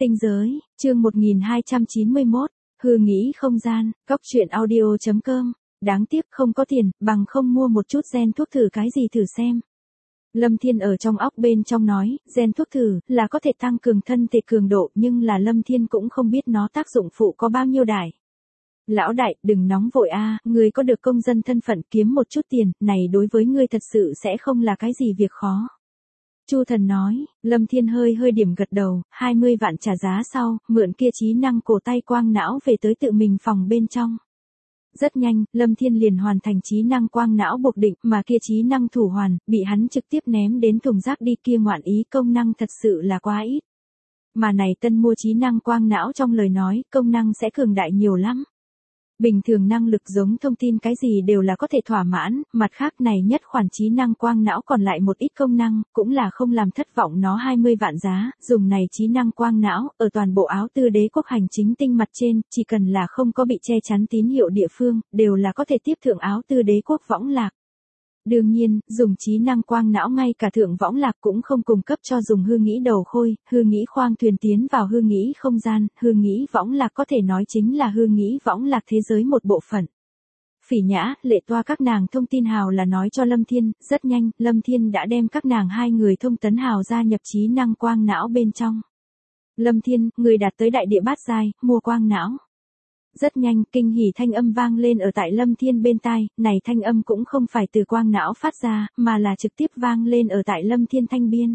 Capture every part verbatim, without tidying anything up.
Tinh giới, chương một nghìn hai trăm chín mươi mốt, hư nghĩ không gian, cóc truyện audio chấm com, đáng tiếc không có tiền, bằng không mua một chút gen thuốc thử cái gì thử xem. Lâm Thiên ở trong óc bên trong nói, gen thuốc thử, là có thể tăng cường thân thể cường độ nhưng là Lâm Thiên cũng không biết nó tác dụng phụ có bao nhiêu đại. Lão đại, đừng nóng vội a, ngươi có được công dân thân phận kiếm một chút tiền, này đối với ngươi thật sự sẽ không là cái gì việc khó. Chu Thần nói, Lâm Thiên hơi hơi điểm gật đầu, hai mươi vạn trả giá sau, mượn kia trí năng cổ tay quang não về tới tự mình phòng bên trong. Rất nhanh, Lâm Thiên liền hoàn thành trí năng quang não buộc định, mà kia trí năng thủ hoàn, bị hắn trực tiếp ném đến thùng rác đi, kia ngoạn ý công năng thật sự là quá ít. Mà này tân mua trí năng quang não trong lời nói, công năng sẽ cường đại nhiều lắm. Bình thường năng lực giống thông tin cái gì đều là có thể thỏa mãn, mặt khác này nhất khoản trí năng quang não còn lại một ít công năng, cũng là không làm thất vọng nó hai mươi vạn giá, dùng này trí năng quang não, ở toàn bộ áo tư đế quốc hành chính tinh mặt trên, chỉ cần là không có bị che chắn tín hiệu địa phương, đều là có thể tiếp thượng áo tư đế quốc võng lạc. Đương nhiên, dùng trí năng quang não ngay cả thượng võng lạc cũng không cung cấp cho dùng hư nghĩ đầu khôi, hư nghĩ khoang thuyền tiến vào hư nghĩ không gian, hư nghĩ võng lạc có thể nói chính là hư nghĩ võng lạc thế giới một bộ phận. Phỉ Nhã, Lệ Toa các nàng thông tin hào là nói cho Lâm Thiên, rất nhanh, Lâm Thiên đã đem các nàng hai người thông tấn hào gia nhập trí năng quang não bên trong. Lâm Thiên, người đạt tới đại địa bát giai, mua quang não. Rất nhanh, kinh hỉ thanh âm vang lên ở tại Lâm Thiên bên tai, này thanh âm cũng không phải từ quang não phát ra, mà là trực tiếp vang lên ở tại Lâm Thiên thanh biên.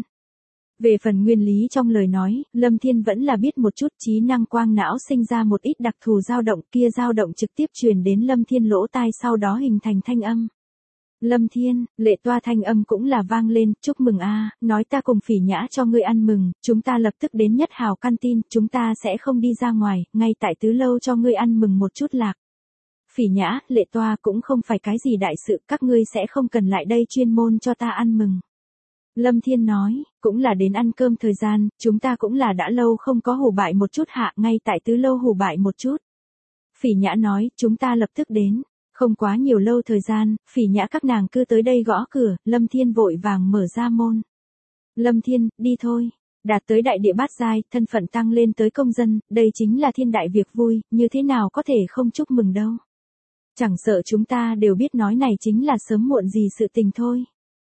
Về phần nguyên lý trong lời nói, Lâm Thiên vẫn là biết một chút, trí năng quang não sinh ra một ít đặc thù dao động, kia dao động trực tiếp truyền đến Lâm Thiên lỗ tai, sau đó hình thành thanh âm. Lâm Thiên, Lệ Toa thanh âm cũng là vang lên, chúc mừng a, nói ta cùng Phỉ Nhã cho ngươi ăn mừng, chúng ta lập tức đến nhất hào căn tin, chúng ta sẽ không đi ra ngoài, ngay tại tứ lâu cho ngươi ăn mừng một chút lạc. Phỉ Nhã, Lệ Toa cũng không phải cái gì đại sự, các ngươi sẽ không cần lại đây chuyên môn cho ta ăn mừng. Lâm Thiên nói, cũng là đến ăn cơm thời gian, chúng ta cũng là đã lâu không có hù bại một chút hạ, ngay tại tứ lâu hù bại một chút. Phỉ Nhã nói, chúng ta lập tức đến. Không quá nhiều lâu thời gian, Phỉ Nhã các nàng cứ tới đây gõ cửa, Lâm Thiên vội vàng mở ra môn. Lâm Thiên, đi thôi. Đạt tới đại địa bát giai, thân phận tăng lên tới công dân, đây chính là thiên đại việc vui, như thế nào có thể không chúc mừng đâu. Chẳng sợ chúng ta đều biết nói này chính là sớm muộn gì sự tình thôi.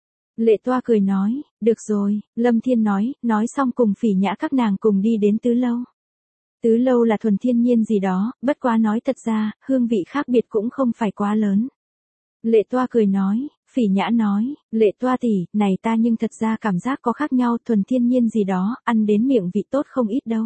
Lệ Toa cười nói, được rồi, Lâm Thiên nói, nói xong cùng Phỉ Nhã các nàng cùng đi đến tứ lâu. Tứ lâu là thuần thiên nhiên gì đó, bất quá nói thật ra, hương vị khác biệt cũng không phải quá lớn. Lệ Toa cười nói, Phỉ Nhã nói, Lệ Toa tỷ, này ta nhưng thật ra cảm giác có khác nhau, thuần thiên nhiên gì đó, ăn đến miệng vị tốt không ít đâu.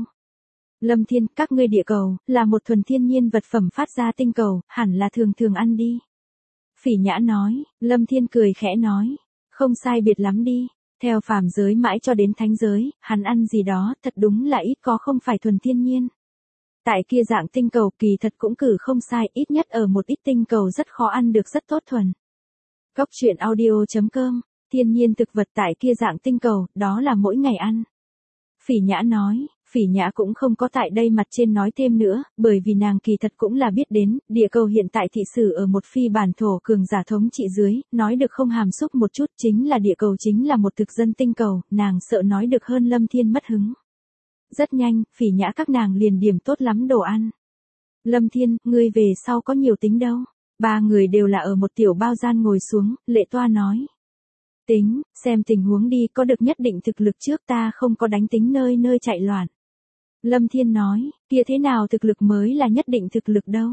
Lâm Thiên, các ngươi địa cầu, là một thuần thiên nhiên vật phẩm phát ra tinh cầu, hẳn là thường thường ăn đi. Phỉ Nhã nói, Lâm Thiên cười khẽ nói, không sai biệt lắm đi. Theo phàm giới mãi cho đến thánh giới, hắn ăn gì đó thật đúng là ít có không phải thuần thiên nhiên. Tại kia dạng tinh cầu kỳ thật cũng cử không sai, ít nhất ở một ít tinh cầu rất khó ăn được rất tốt thuần. Cóc truyện audio chấm com, thiên nhiên thực vật tại kia dạng tinh cầu, đó là mỗi ngày ăn. Phỉ Nhã nói, Phỉ Nhã cũng không có tại đây mặt trên nói thêm nữa, bởi vì nàng kỳ thật cũng là biết đến, địa cầu hiện tại thị sử ở một phi bản thổ cường giả thống trị dưới, nói được không hàm xúc một chút chính là địa cầu chính là một thực dân tinh cầu, nàng sợ nói được hơn Lâm Thiên mất hứng. Rất nhanh, Phỉ Nhã các nàng liền điểm tốt lắm đồ ăn. Lâm Thiên, ngươi về sau có nhiều tính đâu. Ba người đều là ở một tiểu bao gian ngồi xuống, Lệ Toa nói. Tính, xem tình huống đi, có được nhất định thực lực trước, ta không có đánh tính nơi nơi chạy loạn. Lâm Thiên nói, kia thế nào thực lực mới là nhất định thực lực đâu.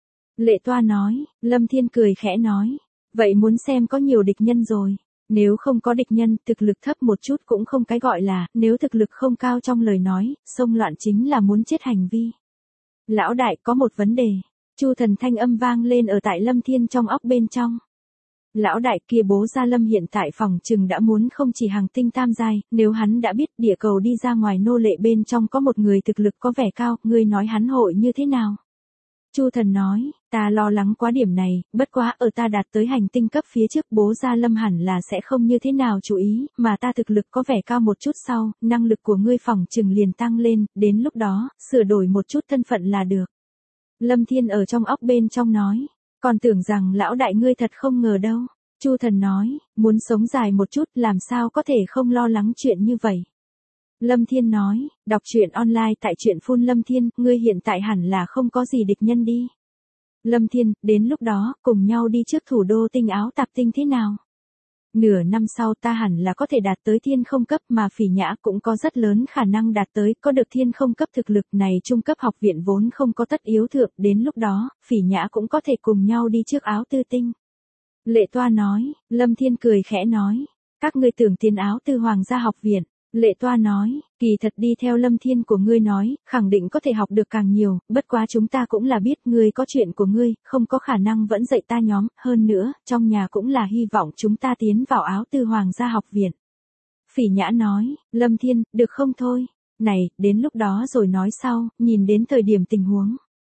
Lệ Toa nói, Lâm Thiên cười khẽ nói, vậy muốn xem có nhiều địch nhân rồi. Nếu không có địch nhân, thực lực thấp một chút cũng không cái gọi là, nếu thực lực không cao trong lời nói, xông loạn chính là muốn chết hành vi. Lão đại, có một vấn đề. Chu Thần thanh âm vang lên ở tại Lâm Thiên trong óc bên trong. Lão đại, kia bố gia Lâm hiện tại phòng trừng đã muốn không chỉ hàng tinh tam giai, nếu hắn đã biết địa cầu đi ra ngoài nô lệ bên trong có một người thực lực có vẻ cao, ngươi nói hắn hội như thế nào? Chu Thần nói, ta lo lắng quá điểm này, bất quá ở ta đạt tới hành tinh cấp phía trước bố gia Lâm hẳn là sẽ không như thế nào chú ý, mà ta thực lực có vẻ cao một chút sau, năng lực của ngươi phòng trừng liền tăng lên, đến lúc đó, sửa đổi một chút thân phận là được. Lâm Thiên ở trong óc bên trong nói, còn tưởng rằng lão đại ngươi thật không ngờ đâu. Chu Thần nói, muốn sống dài một chút làm sao có thể không lo lắng chuyện như vậy. Lâm Thiên nói, đọc truyện online tại truyện phun Lâm Thiên, ngươi hiện tại hẳn là không có gì địch nhân đi. Lâm Thiên, đến lúc đó, cùng nhau đi trước thủ đô tinh áo tạp tinh thế nào? Nửa năm sau ta hẳn là có thể đạt tới thiên không cấp mà Phỉ Nhã cũng có rất lớn khả năng đạt tới, có được thiên không cấp thực lực này trung cấp học viện vốn không có tất yếu thượng, đến lúc đó, Phỉ Nhã cũng có thể cùng nhau đi trước áo tư tinh. Lệ Toa nói, Lâm Thiên cười khẽ nói, các ngươi tưởng tiến áo tư hoàng gia học viện. Lệ Toa nói, kỳ thật đi theo Lâm Thiên của ngươi nói, khẳng định có thể học được càng nhiều, bất quá chúng ta cũng là biết ngươi có chuyện của ngươi, không có khả năng vẫn dạy ta nhóm, hơn nữa, trong nhà cũng là hy vọng chúng ta tiến vào áo tư hoàng gia học viện. Phỉ Nhã nói, Lâm Thiên, được không thôi, này, đến lúc đó rồi nói sau, nhìn đến thời điểm tình huống.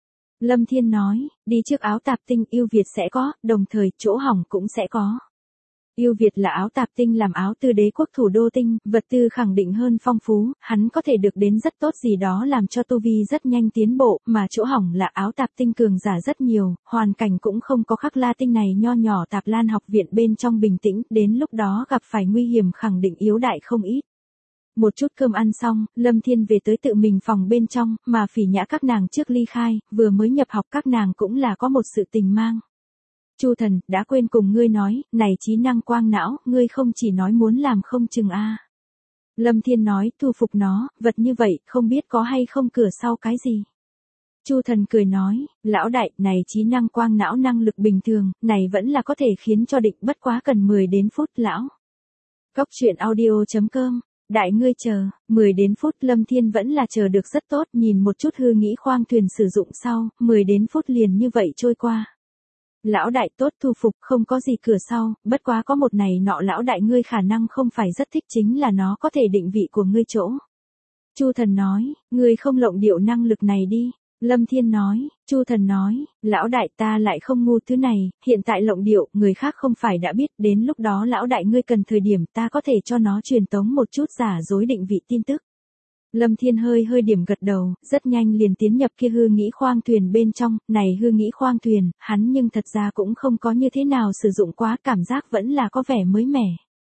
Lâm Thiên nói, đi trước áo tạp tinh yêu Việt sẽ có, đồng thời chỗ hỏng cũng sẽ có. Yêu Việt là áo tạp tinh làm áo tư đế quốc thủ đô tinh, vật tư khẳng định hơn phong phú, hắn có thể được đến rất tốt gì đó làm cho tu vi rất nhanh tiến bộ, mà chỗ hỏng là áo tạp tinh cường giả rất nhiều, hoàn cảnh cũng không có khắc la tinh này nho nhỏ tạp lan học viện bên trong bình tĩnh, đến lúc đó gặp phải nguy hiểm khẳng định yếu đại không ít. Một chút cơm ăn xong, Lâm Thiên về tới tự mình phòng bên trong, mà Phỉ Nhã các nàng trước ly khai, vừa mới nhập học các nàng cũng là có một sự tình mang. Chu Thần, đã quên cùng ngươi nói, này trí năng quang não, ngươi không chỉ nói muốn làm không chừng a. À. Lâm Thiên nói, thu phục nó, vật như vậy, không biết có hay không cửa sau cái gì. Chu Thần cười nói, lão đại, này trí năng quang não năng lực bình thường, này vẫn là có thể khiến cho định bất quá cần mười đến phút lão. Cốc truyện audio chấm com, đại ngươi chờ, mười đến phút Lâm Thiên vẫn là chờ được rất tốt, nhìn một chút hư nghĩ khoang thuyền sử dụng sau, mười đến phút liền như vậy trôi qua. Lão đại tốt thu phục không có gì cửa sau, bất quá có một này nọ lão đại ngươi khả năng không phải rất thích chính là nó có thể định vị của ngươi chỗ. Chu Thần nói, ngươi không lộng điệu năng lực này đi. Lâm Thiên nói, Chu Thần nói, lão đại ta lại không ngu thứ này, hiện tại lộng điệu, người khác không phải đã biết, đến lúc đó lão đại ngươi cần thời điểm ta có thể cho nó truyền tống một chút giả dối định vị tin tức. Lâm Thiên hơi hơi điểm gật đầu, rất nhanh liền tiến nhập kia hư nghĩ khoang thuyền bên trong, này hư nghĩ khoang thuyền, hắn nhưng thật ra cũng không có như thế nào sử dụng quá, cảm giác vẫn là có vẻ mới mẻ.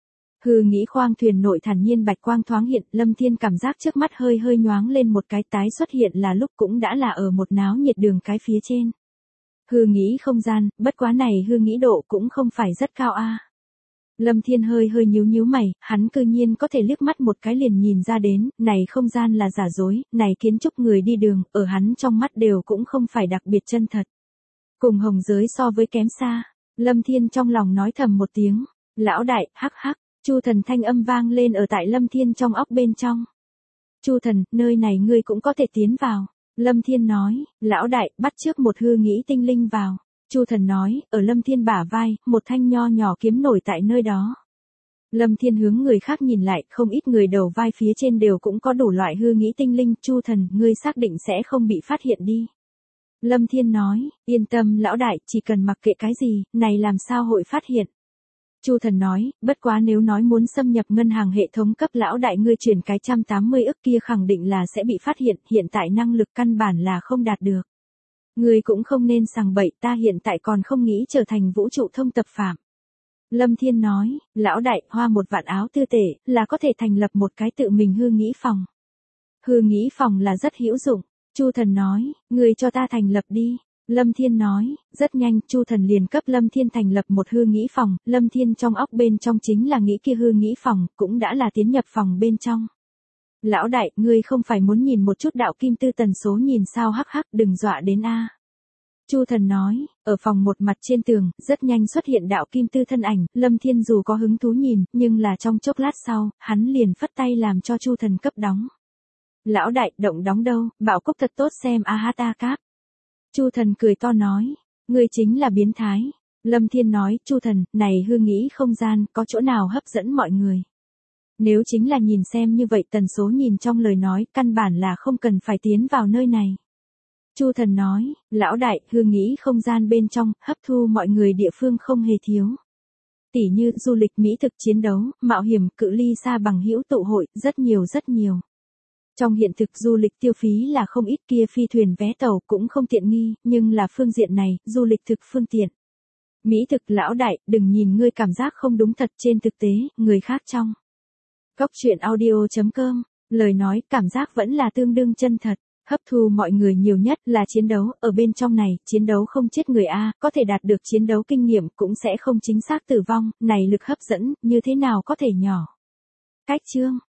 Hư nghĩ khoang thuyền nội thản nhiên bạch quang thoáng hiện, Lâm Thiên cảm giác trước mắt hơi hơi nhoáng lên một cái tái xuất hiện là lúc cũng đã là ở một náo nhiệt đường cái phía trên. Hư nghĩ không gian, bất quá này hư nghĩ độ cũng không phải rất cao a. À. Lâm Thiên hơi hơi nhíu nhíu mày, hắn cư nhiên có thể liếc mắt một cái liền nhìn ra đến, này không gian là giả dối, này kiến trúc người đi đường, ở hắn trong mắt đều cũng không phải đặc biệt chân thật. Cùng hồng giới so với kém xa, Lâm Thiên trong lòng nói thầm một tiếng, lão đại, hắc hắc, Chu Thần thanh âm vang lên ở tại Lâm Thiên trong óc bên trong. Chu Thần, nơi này ngươi cũng có thể tiến vào. Lâm Thiên nói, lão đại, bắt trước một hư nghĩ tinh linh vào. Chu Thần nói, ở Lâm Thiên bả vai, một thanh nho nhỏ kiếm nổi tại nơi đó. Lâm Thiên hướng người khác nhìn lại, không ít người đầu vai phía trên đều cũng có đủ loại hư nghĩ tinh linh. Chu Thần, ngươi xác định sẽ không bị phát hiện đi. Lâm Thiên nói, yên tâm lão đại, chỉ cần mặc kệ cái gì, này làm sao hội phát hiện. Chu Thần nói, bất quá nếu nói muốn xâm nhập ngân hàng hệ thống cấp lão đại ngươi chuyển cái một trăm tám mươi ức kia khẳng định là sẽ bị phát hiện, hiện tại năng lực căn bản là không đạt được. Ngươi cũng không nên sằng bậy, ta hiện tại còn không nghĩ trở thành vũ trụ thông tập phạm. Lâm Thiên nói, lão đại, hoa một vạn áo tư tể, là có thể thành lập một cái tự mình hư nghĩ phòng. Hư nghĩ phòng là rất hữu dụng. Chu Thần nói, ngươi cho ta thành lập đi. Lâm Thiên nói, rất nhanh, Chu Thần liền cấp Lâm Thiên thành lập một hư nghĩ phòng, Lâm Thiên trong óc bên trong chính là nghĩ kia hư nghĩ phòng, cũng đã là tiến nhập phòng bên trong. Lão đại, ngươi không phải muốn nhìn một chút đạo kim tư tần số nhìn sao hắc hắc, đừng dọa đến a. Chu Thần nói, ở phòng một mặt trên tường, rất nhanh xuất hiện đạo kim tư thân ảnh, Lâm Thiên dù có hứng thú nhìn, nhưng là trong chốc lát sau, hắn liền phất tay làm cho Chu Thần cấp đóng. Lão đại, động đóng đâu, bảo cốc thật tốt xem a hát a cáp. Chu Thần cười to nói, ngươi chính là biến thái. Lâm Thiên nói, Chu Thần, này hư nghĩ không gian, có chỗ nào hấp dẫn mọi người. Nếu chính là nhìn xem như vậy tần số nhìn trong lời nói, căn bản là không cần phải tiến vào nơi này. Chu Thần nói, lão đại, hư nghĩ không gian bên trong, hấp thu mọi người địa phương không hề thiếu. Tỉ như du lịch mỹ thực chiến đấu, mạo hiểm, cự ly xa bằng hữu tụ hội, rất nhiều rất nhiều. Trong hiện thực du lịch tiêu phí là không ít, kia phi thuyền vé tàu cũng không tiện nghi, nhưng là phương diện này, du lịch thực phương tiện. Mỹ thực lão đại, đừng nhìn ngươi cảm giác không đúng thật, trên thực tế, người khác trong. Cốc truyện audio chấm com Lời nói, cảm giác vẫn là tương đương chân thật. Hấp thu mọi người nhiều nhất là chiến đấu, ở bên trong này, chiến đấu không chết người A, có thể đạt được chiến đấu kinh nghiệm cũng sẽ không chính xác tử vong, này lực hấp dẫn, như thế nào có thể nhỏ. Cách chương